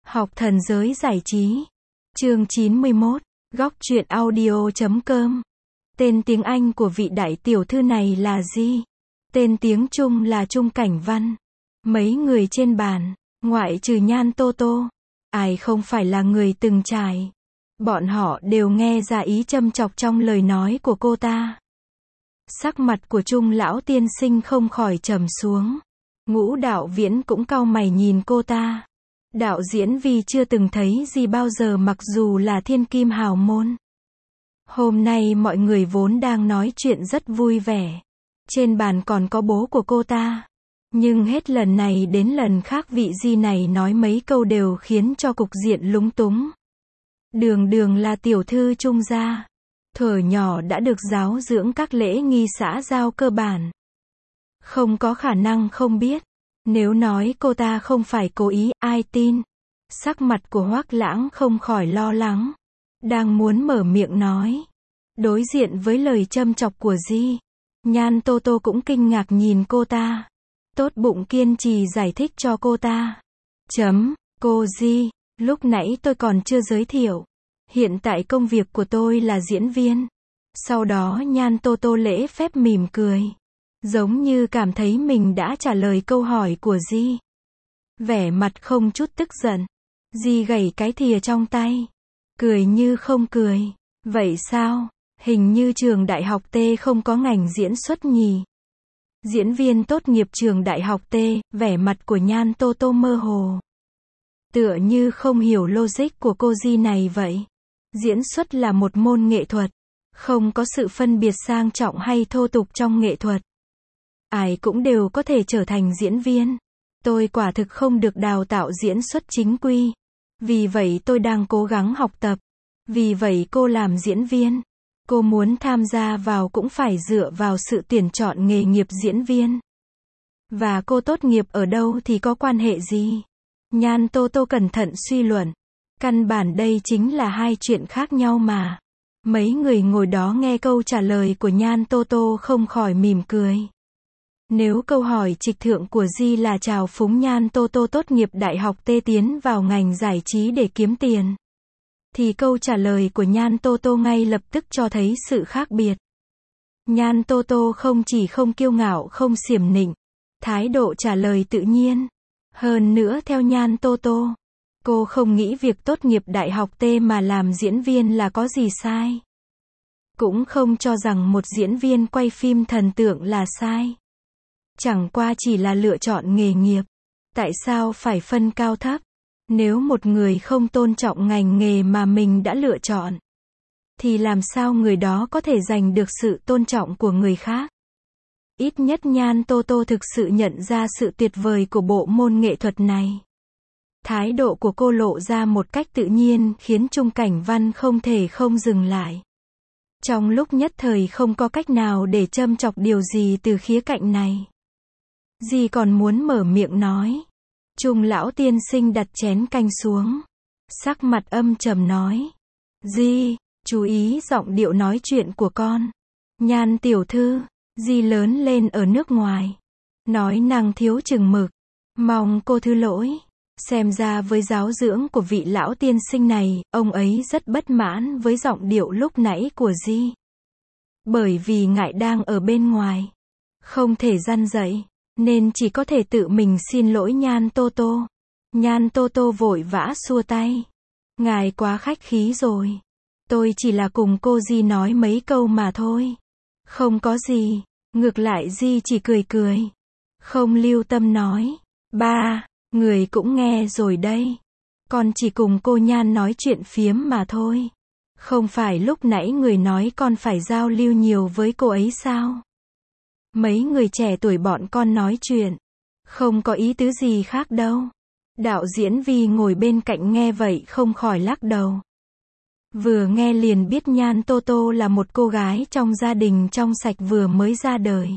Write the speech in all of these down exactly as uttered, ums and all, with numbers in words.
Học thần giới giải trí. Chương chín mươi mốt. Góc truyện audio chấm com. Tên tiếng Anh của vị đại tiểu thư này là gì? Tên tiếng Trung là Trung Cảnh Văn. Mấy người trên bàn, ngoại trừ Nhan Tô Tô, ai không phải là người từng trải. Bọn họ đều nghe ra ý châm chọc trong lời nói của cô ta. Sắc mặt của Trung lão tiên sinh không khỏi trầm xuống. Ngũ đạo viễn cũng cau mày nhìn cô ta. Đạo diễn vì chưa từng thấy gì bao giờ mặc dù là thiên kim hào môn. Hôm nay mọi người vốn đang nói chuyện rất vui vẻ. Trên bàn còn có bố của cô ta. Nhưng hết lần này đến lần khác vị Di này nói mấy câu đều khiến cho cục diện lúng túng. Đường đường là tiểu thư Trung gia. Thuở nhỏ đã được giáo dưỡng các lễ nghi xã giao cơ bản. Không có khả năng không biết. Nếu nói cô ta không phải cố ý, ai tin? Sắc mặt của Hoắc Lãng không khỏi lo lắng. Đang muốn mở miệng nói. Đối diện với lời châm chọc của Di, Nhan Tô Tô cũng kinh ngạc nhìn cô ta. Tốt bụng kiên trì giải thích cho cô ta. Chấm, cô Di, lúc nãy tôi còn chưa giới thiệu. Hiện tại công việc của tôi là diễn viên. Sau đó Nhan Tô Tô lễ phép mỉm cười. Giống như cảm thấy mình đã trả lời câu hỏi của Di. Vẻ mặt không chút tức giận. Di gẩy cái thìa trong tay. Cười như không cười. Vậy sao? Hình như trường đại học T không có ngành diễn xuất nhỉ? Diễn viên tốt nghiệp trường đại học T, vẻ mặt của Nhan Tô Tô mơ hồ. Tựa như không hiểu logic của cô Di này vậy. Diễn xuất là một môn nghệ thuật. Không có sự phân biệt sang trọng hay thô tục trong nghệ thuật. Ai cũng đều có thể trở thành diễn viên. Tôi quả thực không được đào tạo diễn xuất chính quy. Vì vậy tôi đang cố gắng học tập. Vì vậy cô làm diễn viên. Cô muốn tham gia vào cũng phải dựa vào sự tuyển chọn nghề nghiệp diễn viên. Và cô tốt nghiệp ở đâu thì có quan hệ gì? Nhan Tô Tô cẩn thận suy luận. Căn bản đây chính là hai chuyện khác nhau mà. Mấy người ngồi đó nghe câu trả lời của Nhan Tô Tô không khỏi mỉm cười. Nếu câu hỏi trịch thượng của Di là chào phúng Nhan Tô Tô tốt nghiệp đại học T tiến vào ngành giải trí để kiếm tiền, thì câu trả lời của Nhan Tô Tô ngay lập tức cho thấy sự khác biệt. Nhan Tô Tô không chỉ không kiêu ngạo không xiểm nịnh, thái độ trả lời tự nhiên. Hơn nữa theo Nhan Tô Tô, cô không nghĩ việc tốt nghiệp đại học T mà làm diễn viên là có gì sai. Cũng không cho rằng một diễn viên quay phim thần tượng là sai. Chẳng qua chỉ là lựa chọn nghề nghiệp. Tại sao phải phân cao thấp? Nếu một người không tôn trọng ngành nghề mà mình đã lựa chọn, thì làm sao người đó có thể giành được sự tôn trọng của người khác? Ít nhất Nhan Tô Tô thực sự nhận ra sự tuyệt vời của bộ môn nghệ thuật này. Thái độ của cô lộ ra một cách tự nhiên khiến Trung Cảnh Văn không thể không dừng lại. Trong lúc nhất thời không có cách nào để châm chọc điều gì từ khía cạnh này. Di còn muốn mở miệng nói. Trung lão tiên sinh đặt chén canh xuống. Sắc mặt âm trầm nói. Di, chú ý giọng điệu nói chuyện của con. Nhan tiểu thư, Di lớn lên ở nước ngoài. Nói năng thiếu chừng mực. Mong cô thứ lỗi. Xem ra với giáo dưỡng của vị lão tiên sinh này, ông ấy rất bất mãn với giọng điệu lúc nãy của Di. Bởi vì ngại đang ở bên ngoài. Không thể răn dạy. Nên chỉ có thể tự mình xin lỗi Nhan Tô Tô. Nhan Tô Tô vội vã xua tay. Ngài quá khách khí rồi. Tôi chỉ là cùng cô Di nói mấy câu mà thôi. Không có gì. Ngược lại Di chỉ cười cười. Không lưu tâm nói. Ba, người cũng nghe rồi đây. Con chỉ cùng cô Nhan nói chuyện phiếm mà thôi. Không phải lúc nãy người nói con phải giao lưu nhiều với cô ấy sao? Mấy người trẻ tuổi bọn con nói chuyện. Không có ý tứ gì khác đâu. Đạo diễn Vi ngồi bên cạnh nghe vậy không khỏi lắc đầu. Vừa nghe liền biết Nhan Tô Tô là một cô gái trong gia đình trong sạch vừa mới ra đời.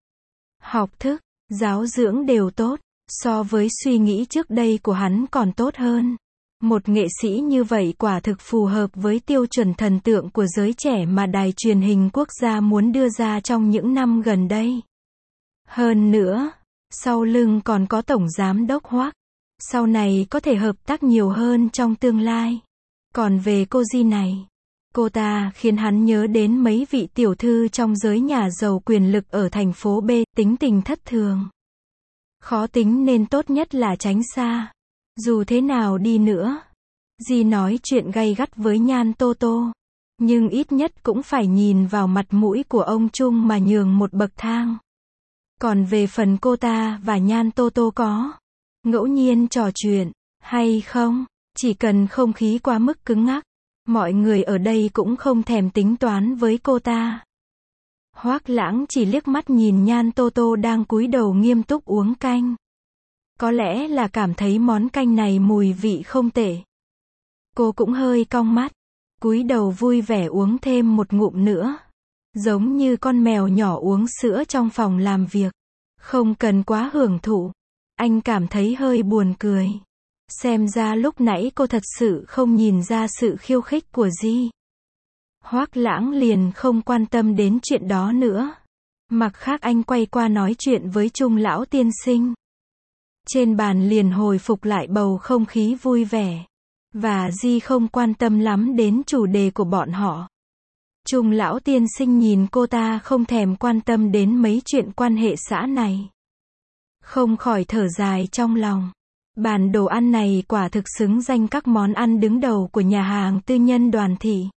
Học thức, giáo dưỡng đều tốt. So với suy nghĩ trước đây của hắn còn tốt hơn. Một nghệ sĩ như vậy quả thực phù hợp với tiêu chuẩn thần tượng của giới trẻ mà đài truyền hình quốc gia muốn đưa ra trong những năm gần đây. Hơn nữa, sau lưng còn có tổng giám đốc Hoắc. Sau này có thể hợp tác nhiều hơn trong tương lai. Còn về cô Di này, cô ta khiến hắn nhớ đến mấy vị tiểu thư trong giới nhà giàu quyền lực ở thành phố B, tính tình thất thường. Khó tính nên tốt nhất là tránh xa. Dù thế nào đi nữa, Di nói chuyện gay gắt với Nhan Tô Tô, nhưng ít nhất cũng phải nhìn vào mặt mũi của ông Trung mà nhường một bậc thang. Còn về phần cô ta và Nhan Tô Tô có ngẫu nhiên trò chuyện hay không, chỉ cần không khí quá mức cứng ngắc, mọi người ở đây cũng không thèm tính toán với cô ta. Hoác Lãng chỉ liếc mắt nhìn Nhan Tô Tô đang cúi đầu nghiêm túc uống canh. Có lẽ là cảm thấy món canh này mùi vị không tệ. Cô cũng hơi cong mắt, cúi đầu vui vẻ uống thêm một ngụm nữa. Giống như con mèo nhỏ uống sữa trong phòng làm việc. Không cần quá hưởng thụ. Anh cảm thấy hơi buồn cười. Xem ra lúc nãy cô thật sự không nhìn ra sự khiêu khích của Di. Hoác Lãng liền không quan tâm đến chuyện đó nữa. Mặt khác anh quay qua nói chuyện với Trung lão tiên sinh. Trên bàn liền hồi phục lại bầu không khí vui vẻ. Và Di không quan tâm lắm đến chủ đề của bọn họ. Trung lão tiên sinh nhìn cô ta không thèm quan tâm đến mấy chuyện quan hệ xã này. Không khỏi thở dài trong lòng. Bàn đồ ăn này quả thực xứng danh các món ăn đứng đầu của nhà hàng tư nhân Đoàn thị.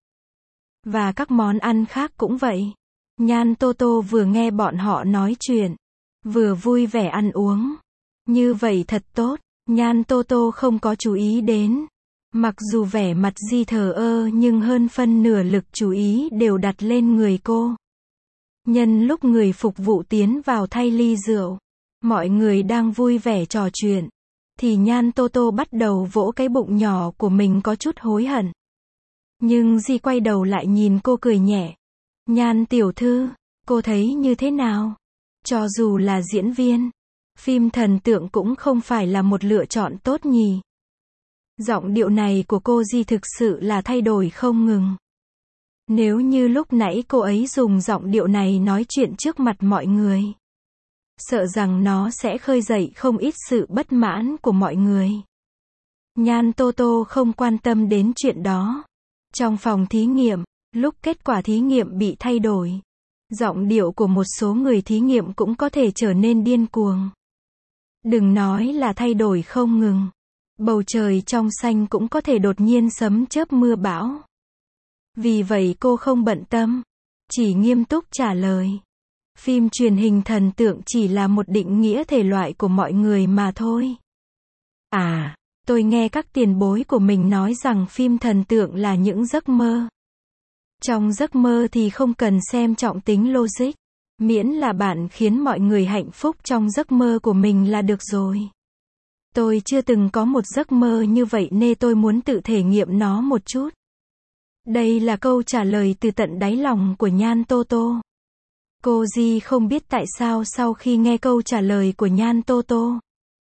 Và các món ăn khác cũng vậy. Nhan Tô Tô vừa nghe bọn họ nói chuyện, vừa vui vẻ ăn uống. Như vậy thật tốt. Nhan Tô Tô không có chú ý đến. Mặc dù vẻ mặt Di thờ ơ nhưng hơn phân nửa lực chú ý đều đặt lên người cô. Nhân lúc người phục vụ tiến vào thay ly rượu, mọi người đang vui vẻ trò chuyện, thì Nhan Tô Tô bắt đầu vỗ cái bụng nhỏ của mình có chút hối hận. Nhưng Di quay đầu lại nhìn cô cười nhẹ. Nhan tiểu thư, cô thấy như thế nào? Cho dù là diễn viên, phim thần tượng cũng không phải là một lựa chọn tốt nhỉ? Giọng điệu này của cô Di thực sự là thay đổi không ngừng. Nếu như lúc nãy cô ấy dùng giọng điệu này nói chuyện trước mặt mọi người, sợ rằng nó sẽ khơi dậy không ít sự bất mãn của mọi người. Nhan Tô Tô không quan tâm đến chuyện đó. Trong phòng thí nghiệm, lúc kết quả thí nghiệm bị thay đổi, giọng điệu của một số người thí nghiệm cũng có thể trở nên điên cuồng. Đừng nói là thay đổi không ngừng. Bầu trời trong xanh cũng có thể đột nhiên sấm chớp mưa bão. Vì vậy cô không bận tâm, chỉ nghiêm túc trả lời. Phim truyền hình thần tượng chỉ là một định nghĩa thể loại của mọi người mà thôi. À, tôi nghe các tiền bối của mình nói rằng phim thần tượng là những giấc mơ. Trong giấc mơ thì không cần xem trọng tính logic, miễn là bạn khiến mọi người hạnh phúc trong giấc mơ của mình là được rồi. Tôi chưa từng có một giấc mơ như vậy nên tôi muốn tự thể nghiệm nó một chút. Đây là câu trả lời từ tận đáy lòng của Nhan Tô Tô. Cô Di không biết tại sao sau khi nghe câu trả lời của Nhan Tô Tô,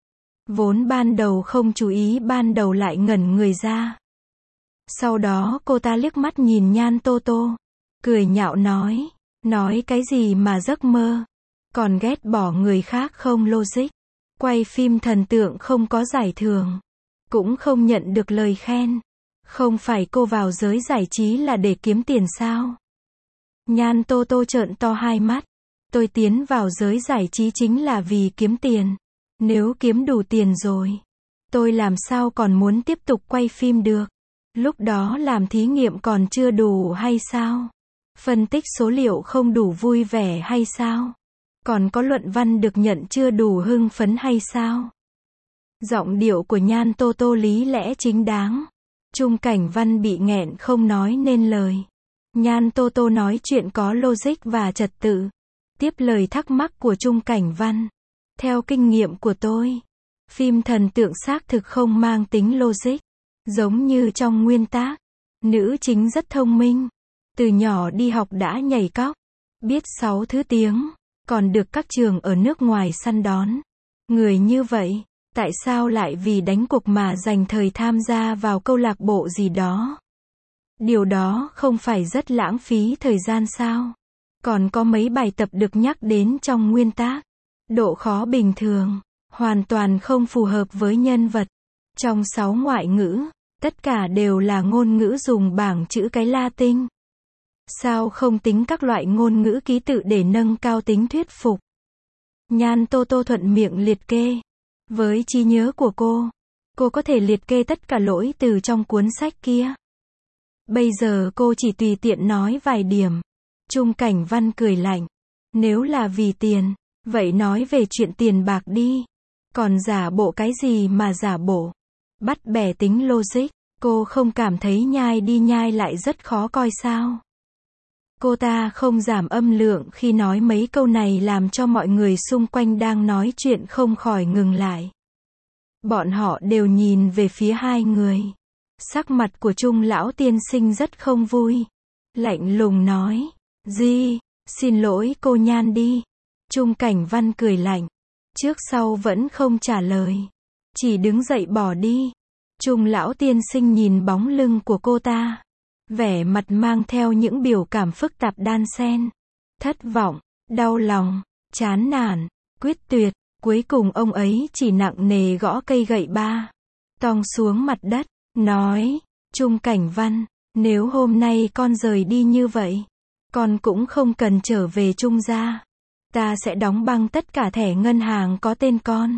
vốn ban đầu không chú ý ban đầu lại ngẩn người ra. Sau đó cô ta liếc mắt nhìn Nhan Tô Tô, cười nhạo nói, nói cái gì mà giấc mơ, còn ghét bỏ người khác không logic. Quay phim thần tượng không có giải thưởng, cũng không nhận được lời khen. Không phải cô vào giới giải trí là để kiếm tiền sao? Nhan Tô Tô trợn to hai mắt. Tôi tiến vào giới giải trí chính là vì kiếm tiền. Nếu kiếm đủ tiền rồi, tôi làm sao còn muốn tiếp tục quay phim được? Lúc đó làm thí nghiệm còn chưa đủ hay sao? Phân tích số liệu không đủ vui vẻ hay sao? Còn có luận văn được nhận chưa đủ hưng phấn hay sao? Giọng điệu của Nhan Tô Tô lý lẽ chính đáng. Trung Cảnh Văn bị nghẹn không nói nên lời. Nhan Tô Tô nói chuyện có logic và trật tự. Tiếp lời thắc mắc của Trung Cảnh Văn. Theo kinh nghiệm của tôi, phim thần tượng xác thực không mang tính logic. Giống như trong nguyên tác, nữ chính rất thông minh. Từ nhỏ đi học đã nhảy cóc, biết sáu thứ tiếng, còn được các trường ở nước ngoài săn đón. Người như vậy, tại sao lại vì đánh cuộc mà dành thời tham gia vào câu lạc bộ gì đó? Điều đó không phải rất lãng phí thời gian sao? Còn có mấy bài tập được nhắc đến trong nguyên tác. Độ khó bình thường, hoàn toàn không phù hợp với nhân vật. Trong sáu ngoại ngữ, tất cả đều là ngôn ngữ dùng bảng chữ cái Latin. Sao không tính các loại ngôn ngữ ký tự để nâng cao tính thuyết phục? Nhan Tô Tô thuận miệng liệt kê. Với trí nhớ của cô, cô có thể liệt kê tất cả lỗi từ trong cuốn sách kia. Bây giờ cô chỉ tùy tiện nói vài điểm. Chung Cảnh Văn cười lạnh. Nếu là vì tiền, vậy nói về chuyện tiền bạc đi. Còn giả bộ cái gì mà giả bộ? Bắt bẻ tính logic, cô không cảm thấy nhai đi nhai lại rất khó coi sao? Cô ta không giảm âm lượng khi nói mấy câu này làm cho mọi người xung quanh đang nói chuyện không khỏi ngừng lại. Bọn họ đều nhìn về phía hai người. Sắc mặt của Chung lão tiên sinh rất không vui. Lạnh lùng nói. Gì? Xin lỗi cô Nhan đi. Chung Cảnh Văn cười lạnh. Trước sau vẫn không trả lời. Chỉ đứng dậy bỏ đi. Chung lão tiên sinh nhìn bóng lưng của cô ta. Vẻ mặt mang theo những biểu cảm phức tạp đan xen. Thất vọng, đau lòng, chán nản, quyết tuyệt. Cuối cùng ông ấy chỉ nặng nề gõ cây gậy ba tong xuống mặt đất. Nói, Chung Cảnh Văn, nếu hôm nay con rời đi như vậy, con cũng không cần trở về Chung gia. Ta sẽ đóng băng tất cả thẻ ngân hàng có tên con.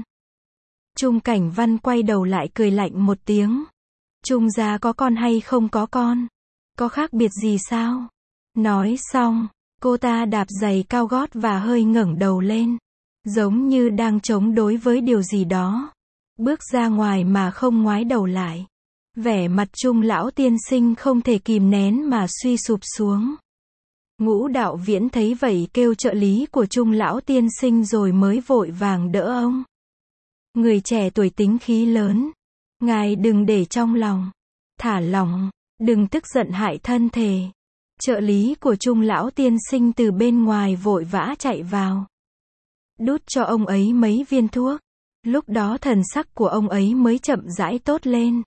Chung Cảnh Văn quay đầu lại cười lạnh một tiếng. Chung gia có con hay không có con? Có khác biệt gì sao? Nói xong, cô ta đạp giày cao gót và hơi ngẩng đầu lên. Giống như đang chống đối với điều gì đó. Bước ra ngoài mà không ngoái đầu lại. Vẻ mặt Chung lão tiên sinh không thể kìm nén mà suy sụp xuống. Ngũ Đạo Viễn thấy vậy kêu trợ lý của Chung lão tiên sinh rồi mới vội vàng đỡ ông. Người trẻ tuổi tính khí lớn. Ngài đừng để trong lòng. Thả lỏng, đừng tức giận hại thân thể. Trợ lý của Chung lão tiên sinh từ bên ngoài vội vã chạy vào. Đút cho ông ấy mấy viên thuốc. Lúc đó thần sắc của ông ấy mới chậm rãi tốt lên.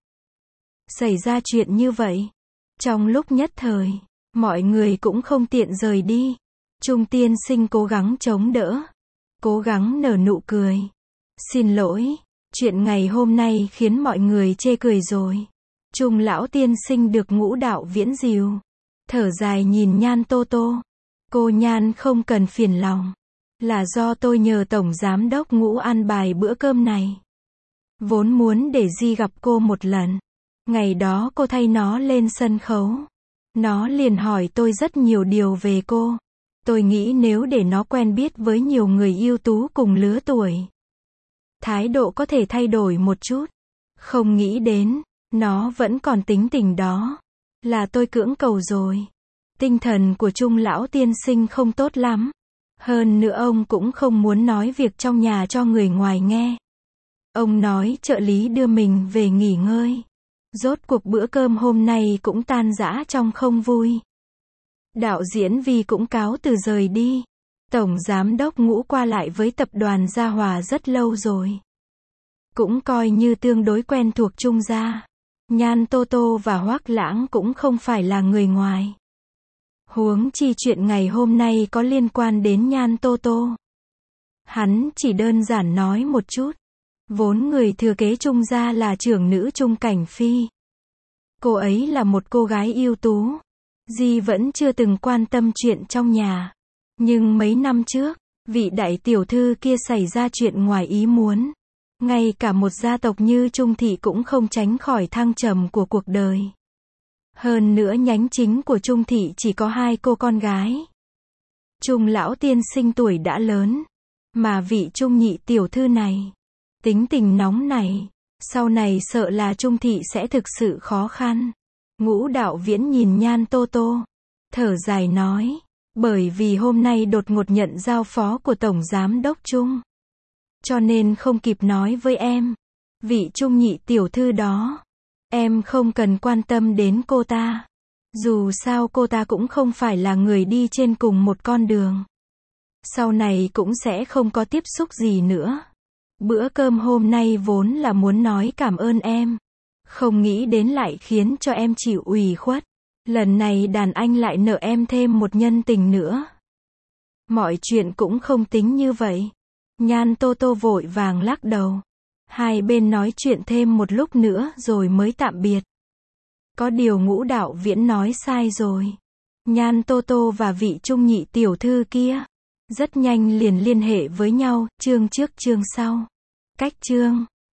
Xảy ra chuyện như vậy. Trong lúc nhất thời, mọi người cũng không tiện rời đi. Chung tiên sinh cố gắng chống đỡ. Cố gắng nở nụ cười. Xin lỗi, chuyện ngày hôm nay khiến mọi người chê cười rồi. Chung lão tiên sinh được Ngũ Đạo Viễn dìu. Thở dài nhìn Nhan Tô Tô. Cô Nhan không cần phiền lòng. Là do tôi nhờ Tổng Giám đốc Ngũ ăn bài bữa cơm này. Vốn muốn để Di gặp cô một lần. Ngày đó cô thay nó lên sân khấu. Nó liền hỏi tôi rất nhiều điều về cô. Tôi nghĩ nếu để nó quen biết với nhiều người ưu tú cùng lứa tuổi, thái độ có thể thay đổi một chút. Không nghĩ đến, nó vẫn còn tính tình đó. Là tôi cưỡng cầu rồi. Tinh thần của Chung lão tiên sinh không tốt lắm. Hơn nữa ông cũng không muốn nói việc trong nhà cho người ngoài nghe. Ông nói trợ lý đưa mình về nghỉ ngơi. Rốt cuộc bữa cơm hôm nay cũng tan rã trong không vui. Đạo diễn Vi cũng cáo từ rời đi. Tổng Giám đốc Ngũ qua lại với tập đoàn Gia Hòa rất lâu rồi. Cũng coi như tương đối quen thuộc Chung gia. Nhan Tô Tô và Hoắc Lãng cũng không phải là người ngoài. Huống chi chuyện ngày hôm nay có liên quan đến Nhan Tô Tô. Hắn chỉ đơn giản nói một chút. Vốn người thừa kế Chung gia là trưởng nữ Chung Cảnh Phi. Cô ấy là một cô gái ưu tú. Di vẫn chưa từng quan tâm chuyện trong nhà. Nhưng mấy năm trước, vị đại tiểu thư kia xảy ra chuyện ngoài ý muốn. Ngay cả một gia tộc như Chung thị cũng không tránh khỏi thăng trầm của cuộc đời. Hơn nữa nhánh chính của Chung thị chỉ có hai cô con gái. Chung lão tiên sinh tuổi đã lớn. Mà vị Chung nhị tiểu thư này, tính tình nóng này, sau này sợ là Chung thị sẽ thực sự khó khăn. Ngũ Đạo Viễn nhìn Nhan Tô Tô, thở dài nói, bởi vì hôm nay đột ngột nhận giao phó của Tổng Giám đốc Chung. Cho nên không kịp nói với em. Vị Chung nhị tiểu thư đó, em không cần quan tâm đến cô ta. Dù sao cô ta cũng không phải là người đi trên cùng một con đường. Sau này cũng sẽ không có tiếp xúc gì nữa. Bữa cơm hôm nay vốn là muốn nói cảm ơn em. Không nghĩ đến lại khiến cho em chịu ủy khuất. Lần này đàn anh lại nợ em thêm một nhân tình nữa. Mọi chuyện cũng không tính như vậy. Nhan Tô Tô vội vàng lắc đầu. Hai bên nói chuyện thêm một lúc nữa rồi mới tạm biệt. Có điều Ngũ Đạo Viễn nói sai rồi. Nhan Tô Tô và vị Trung nhị tiểu thư kia rất nhanh liền liên hệ với nhau, chương trước chương sau. Cách chương